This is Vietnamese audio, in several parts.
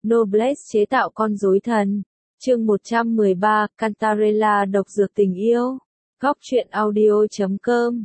Noblesse chế tạo con rối thần. Chương 113, Cantarella độc dược tình yêu. Góc truyện audio.com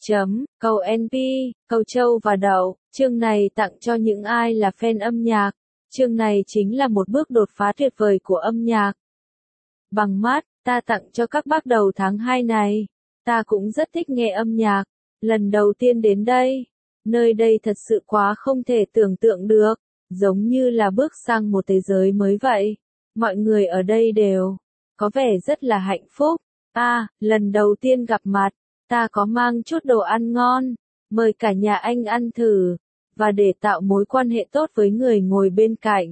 Cầu NP, cầu châu và đậu. Chương này tặng cho những ai là fan âm nhạc. Chương này chính là một bước đột phá tuyệt vời của âm nhạc. Bằng mắt, ta tặng cho các bác đầu tháng 2 này. Ta cũng rất thích nghe âm nhạc. Lần đầu tiên đến đây. Nơi đây thật sự quá không thể tưởng tượng được. Giống như là bước sang một thế giới mới vậy. Mọi người ở đây đều có vẻ rất là hạnh phúc. Lần đầu tiên gặp mặt, ta có mang chút đồ ăn ngon, mời cả nhà anh ăn thử, và để tạo mối quan hệ tốt với người ngồi bên cạnh.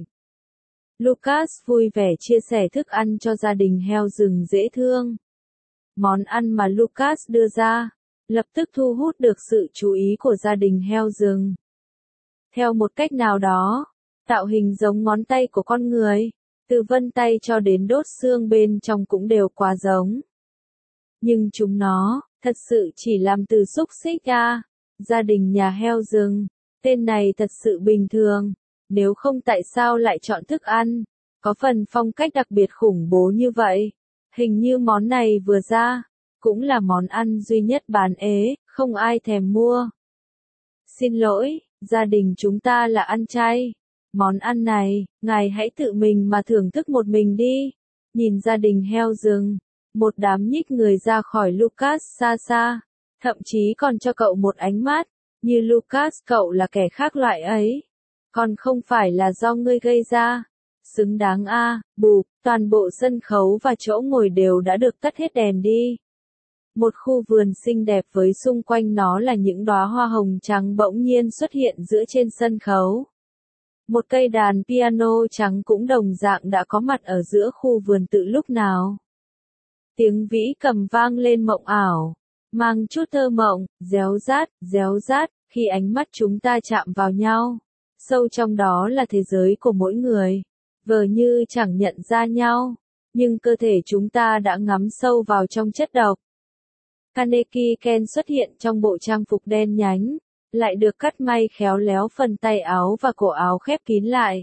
Lucas vui vẻ chia sẻ thức ăn cho gia đình heo rừng dễ thương. Món ăn mà Lucas đưa ra, lập tức thu hút được sự chú ý của gia đình heo rừng. Theo một cách nào đó, tạo hình giống ngón tay của con người, từ vân tay cho đến đốt xương bên trong cũng đều quá giống. Nhưng chúng nó, thật sự chỉ làm từ xúc xích Gia đình nhà heo rừng, tên này thật sự bình thường, nếu không tại sao lại chọn thức ăn, có phần phong cách đặc biệt khủng bố như vậy. Hình như món này vừa ra, cũng là món ăn duy nhất bán ế, không ai thèm mua. Xin lỗi, gia đình chúng ta là ăn chay. Món ăn này, ngài hãy tự mình mà thưởng thức một mình đi. Nhìn gia đình heo rừng, một đám nhích người ra khỏi Lucas xa xa, thậm chí còn cho cậu một ánh mắt, như Lucas cậu là kẻ khác loại ấy. Còn không phải là do ngươi gây ra. Xứng đáng bụp, toàn bộ sân khấu và chỗ ngồi đều đã được tắt hết đèn đi. Một khu vườn xinh đẹp với xung quanh nó là những đóa hoa hồng trắng bỗng nhiên xuất hiện giữa trên sân khấu. Một cây đàn piano trắng cũng đồng dạng đã có mặt ở giữa khu vườn từ lúc nào. Tiếng vĩ cầm vang lên mộng ảo, mang chút thơ mộng, réo rát, khi ánh mắt chúng ta chạm vào nhau. Sâu trong đó là thế giới của mỗi người, vờ như chẳng nhận ra nhau, nhưng cơ thể chúng ta đã ngắm sâu vào trong chất độc. Kaneki Ken xuất hiện trong bộ trang phục đen nhánh, lại được cắt may khéo léo phần tay áo và cổ áo khép kín lại.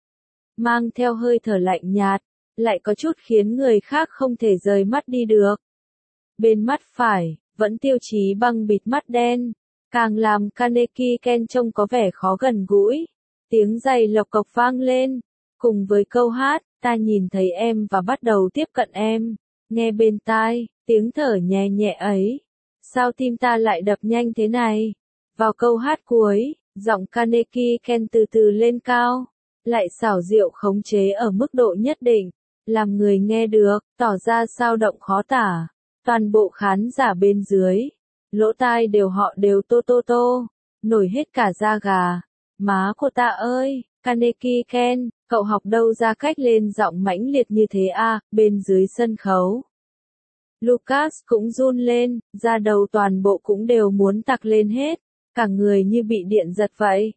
Mang theo hơi thở lạnh nhạt, lại có chút khiến người khác không thể rời mắt đi được. Bên mắt phải, vẫn tiêu chí băng bịt mắt đen, càng làm Kaneki Ken trông có vẻ khó gần gũi. Tiếng giày lộc cộc vang lên, cùng với câu hát, ta nhìn thấy em và bắt đầu tiếp cận em, nghe bên tai, tiếng thở nhẹ nhẹ ấy. Sao tim ta lại đập nhanh thế này? Vào câu hát cuối, giọng Kaneki Ken từ từ lên cao, lại xảo diệu khống chế ở mức độ nhất định, làm người nghe được, tỏ ra sao động khó tả. Toàn bộ khán giả bên dưới, lỗ tai họ đều tô, nổi hết cả da gà. Má của ta ơi, Kaneki Ken, cậu học đâu ra cách lên giọng mãnh liệt như thế bên dưới sân khấu. Lucas cũng run lên, da đầu toàn bộ cũng đều muốn tặc lên hết, cả người như bị điện giật vậy.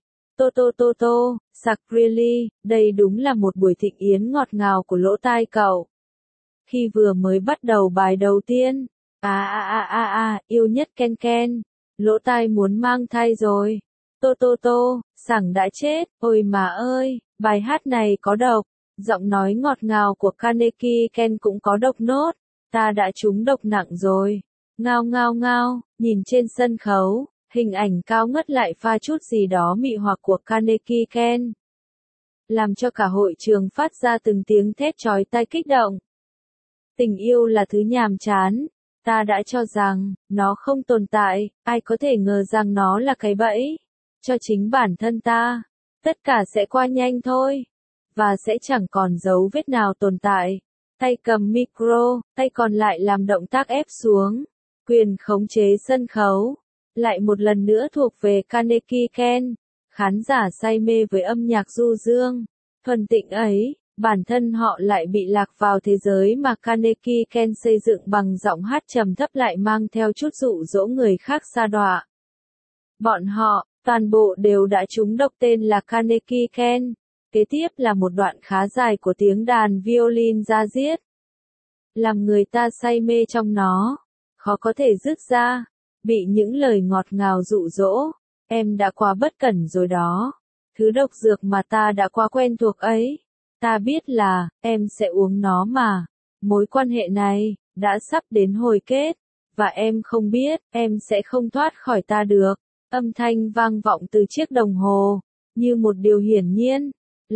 Really, đây đúng là một buổi thịnh yến ngọt ngào của lỗ tai cậu. Khi vừa mới bắt đầu bài đầu tiên, yêu nhất Ken, lỗ tai muốn mang thai rồi. Sảng đã chết, ôi mà ơi, bài hát này có độc, giọng nói ngọt ngào của Kaneki Ken cũng có độc nốt, ta đã trúng độc nặng rồi. Ngao, nhìn trên sân khấu, hình ảnh cao ngất lại pha chút gì đó mị hoặc của Kaneki Ken, làm cho cả hội trường phát ra từng tiếng thét chói tai kích động. Tình yêu là thứ nhàm chán, ta đã cho rằng, nó không tồn tại, ai có thể ngờ rằng nó là cái bẫy cho chính bản thân ta. Tất cả sẽ qua nhanh thôi, và sẽ chẳng còn dấu vết nào tồn tại. Tay cầm micro, tay còn lại làm động tác ép xuống. Quyền khống chế sân khấu, lại một lần nữa thuộc về Kaneki Ken. Khán giả say mê với âm nhạc du dương, thuần tịnh ấy, bản thân họ lại bị lạc vào thế giới mà Kaneki Ken xây dựng bằng giọng hát trầm thấp lại mang theo chút dụ dỗ người khác sa đọa. Bọn họ, toàn bộ đều đã trúng độc tên là Kaneki Ken. Kế tiếp là một đoạn khá dài của tiếng đàn violin da diết, làm người ta say mê trong nó, khó có thể dứt ra, bị những lời ngọt ngào dụ dỗ. Em đã quá bất cẩn rồi đó. Thứ độc dược mà ta đã quá quen thuộc ấy, Ta biết là, em sẽ uống nó mà. Mối quan hệ này, đã sắp đến hồi kết. Và em không biết, em sẽ không thoát khỏi ta được. Âm thanh vang vọng từ chiếc đồng hồ. Như một điều hiển nhiên.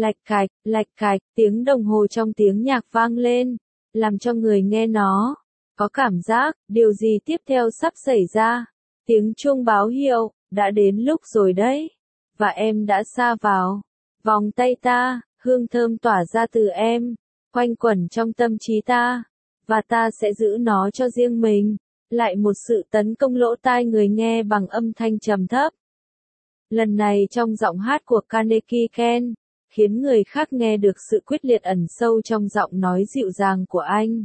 Lạch cạch, tiếng đồng hồ trong tiếng nhạc vang lên. Làm cho người nghe nó có cảm giác, điều gì tiếp theo sắp xảy ra. Tiếng chuông báo hiệu, đã đến lúc rồi đấy. Và em đã sa vào vòng tay ta, hương thơm tỏa ra từ em, quanh quẩn trong tâm trí ta. Và ta sẽ giữ nó cho riêng mình. Lại một sự tấn công lỗ tai người nghe bằng âm thanh trầm thấp. Lần này trong giọng hát của Kaneki Ken, khiến người khác nghe được sự quyết liệt ẩn sâu trong giọng nói dịu dàng của anh.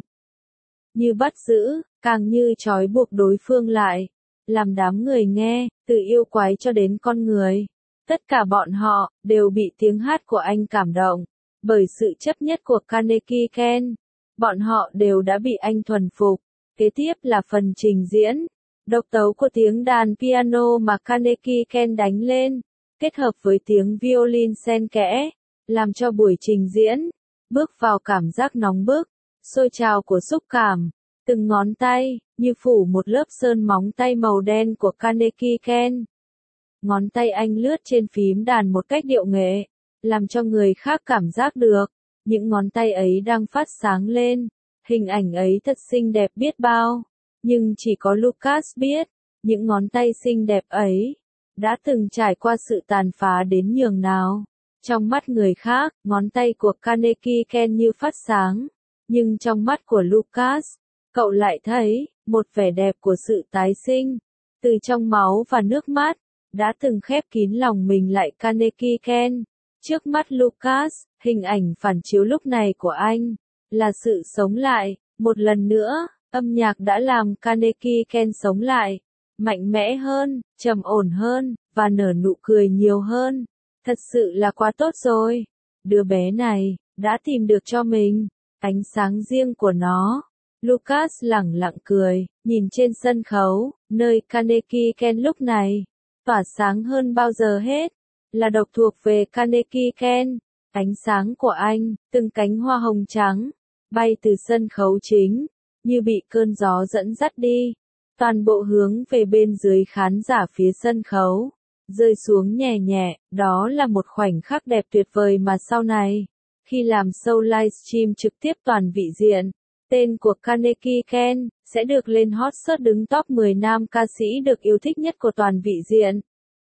Như bắt giữ, càng như trói buộc đối phương lại. Làm đám người nghe, từ yêu quái cho đến con người. Tất cả bọn họ, đều bị tiếng hát của anh cảm động. Bởi sự chấp nhất của Kaneki Ken. Bọn họ đều đã bị anh thuần phục. Kế tiếp là phần trình diễn. Độc tấu của tiếng đàn piano mà Kaneki Ken đánh lên. Kết hợp với tiếng violin xen kẽ. Làm cho buổi trình diễn, bước vào cảm giác nóng bức, sôi trào của xúc cảm. Từng ngón tay, như phủ một lớp sơn móng tay màu đen của Kaneki Ken. Ngón tay anh lướt trên phím đàn một cách điệu nghệ, làm cho người khác cảm giác được, những ngón tay ấy đang phát sáng lên. Hình ảnh ấy thật xinh đẹp biết bao. Nhưng chỉ có Lucas biết, những ngón tay xinh đẹp ấy, đã từng trải qua sự tàn phá đến nhường nào. Trong mắt người khác, ngón tay của Kaneki Ken như phát sáng. Nhưng trong mắt của Lucas, cậu lại thấy, một vẻ đẹp của sự tái sinh. Từ trong máu và nước mắt, đã từng khép kín lòng mình lại Kaneki Ken. Trước mắt Lucas, hình ảnh phản chiếu lúc này của anh, là sự sống lại. Một lần nữa, âm nhạc đã làm Kaneki Ken sống lại. Mạnh mẽ hơn, trầm ổn hơn, và nở nụ cười nhiều hơn. Thật sự là quá tốt rồi. Đứa bé này, đã tìm được cho mình ánh sáng riêng của nó. Lucas lẳng lặng cười, nhìn trên sân khấu, nơi Kaneki Ken lúc này tỏa sáng hơn bao giờ hết. Là độc thuộc về Kaneki Ken. Ánh sáng của anh, từng cánh hoa hồng trắng, bay từ sân khấu chính, như bị cơn gió dẫn dắt đi. Toàn bộ hướng về bên dưới khán giả phía sân khấu. Rơi xuống nhẹ nhẹ, đó là một khoảnh khắc đẹp tuyệt vời mà sau này, khi làm show livestream trực tiếp toàn vị diện, tên của Kaneki Ken sẽ được lên hot search đứng top 10 nam ca sĩ được yêu thích nhất của toàn vị diện.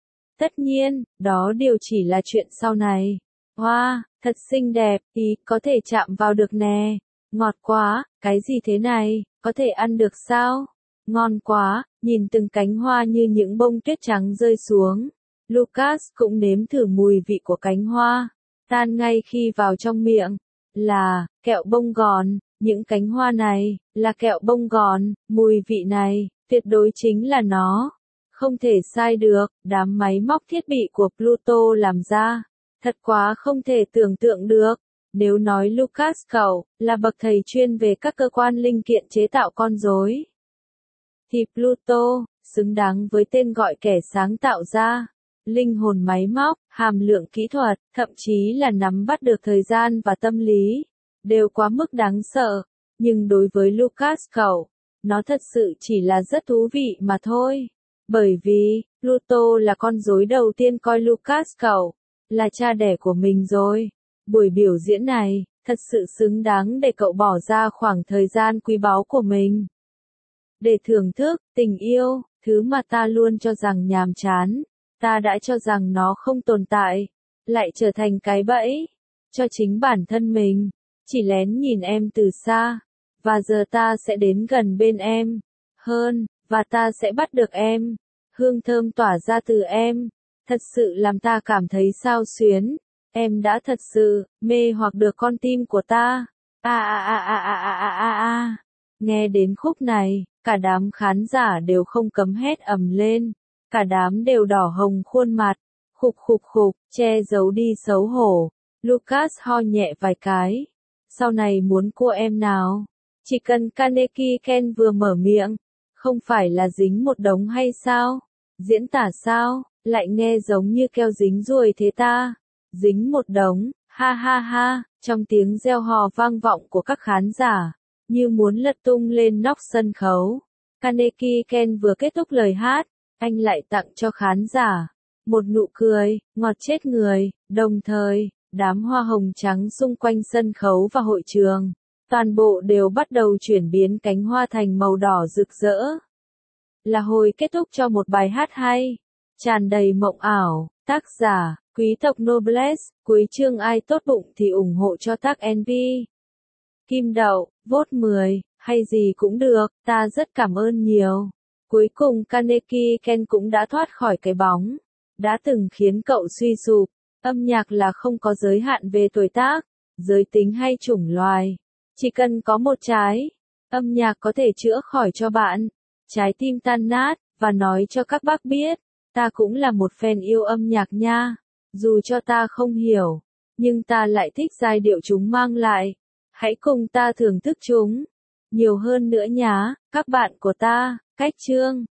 Tất nhiên, đó đều chỉ là chuyện sau này. Wow, thật xinh đẹp, ý, có thể chạm vào được nè. Ngọt quá, cái gì thế này, có thể ăn được sao? Ngon quá, nhìn từng cánh hoa như những bông tuyết trắng rơi xuống. Lucas cũng nếm thử mùi vị của cánh hoa. Tan ngay khi vào trong miệng. Là, kẹo bông gòn. Những cánh hoa này, là kẹo bông gòn. Mùi vị này, tuyệt đối chính là nó. Không thể sai được, đám máy móc thiết bị của Pluto làm ra. Thật quá không thể tưởng tượng được. Nếu nói Lucas cậu, là bậc thầy chuyên về các cơ quan linh kiện chế tạo con rối, thì Pluto, xứng đáng với tên gọi kẻ sáng tạo ra. Linh hồn máy móc, hàm lượng kỹ thuật, thậm chí là nắm bắt được thời gian và tâm lý, đều quá mức đáng sợ. Nhưng đối với Lucas cậu, nó thật sự chỉ là rất thú vị mà thôi. Bởi vì, Pluto là con rối đầu tiên coi Lucas cậu là cha đẻ của mình rồi. Buổi biểu diễn này, thật sự xứng đáng để cậu bỏ ra khoảng thời gian quý báu của mình. Để thưởng thức, tình yêu, thứ mà ta luôn cho rằng nhàm chán. Ta đã cho rằng nó không tồn tại, lại trở thành cái bẫy cho chính bản thân mình. Chỉ lén nhìn em từ xa, và giờ ta sẽ đến gần bên em hơn, và ta sẽ bắt được em. Hương thơm tỏa ra từ em, thật sự làm ta cảm thấy xao xuyến. Em đã thật sự mê hoặc được con tim của ta. Nghe đến khúc này, cả đám khán giả đều không cấm hét ầm lên. Cả đám đều đỏ hồng khuôn mặt, khục, che giấu đi xấu hổ. Lucas ho nhẹ vài cái. Sau này muốn cua em nào? Chỉ cần Kaneki Ken vừa mở miệng, không phải là dính một đống hay sao? Diễn tả sao? Lại nghe giống như keo dính ruồi thế ta. Dính một đống, ha ha ha, Trong tiếng reo hò vang vọng của các khán giả, như muốn lật tung lên nóc sân khấu. Carnegie Ken vừa kết thúc lời hát, anh lại tặng cho khán giả một nụ cười, ngọt chết người, đồng thời, đám hoa hồng trắng xung quanh sân khấu và hội trường, toàn bộ đều bắt đầu chuyển biến cánh hoa thành màu đỏ rực rỡ. Là hồi kết thúc cho một bài hát hay, tràn đầy mộng ảo. Tác giả, quý tộc Noblesse, cuối chương ai tốt bụng thì ủng hộ cho tác NP. Kim Đậu, vote 10, hay gì cũng được, ta rất cảm ơn nhiều. Cuối cùng Carnegie Ken cũng đã thoát khỏi cái bóng đã từng khiến cậu suy sụp. Âm nhạc là không có giới hạn về tuổi tác, giới tính hay chủng loài. Chỉ cần có một trái, âm nhạc có thể chữa khỏi cho bạn trái tim tan nát, và nói cho các bác biết, ta cũng là một fan yêu âm nhạc nha. Dù cho ta không hiểu, nhưng ta lại thích giai điệu chúng mang lại. Hãy cùng ta thưởng thức chúng nhiều hơn nữa nhá, các bạn của ta. Cách chương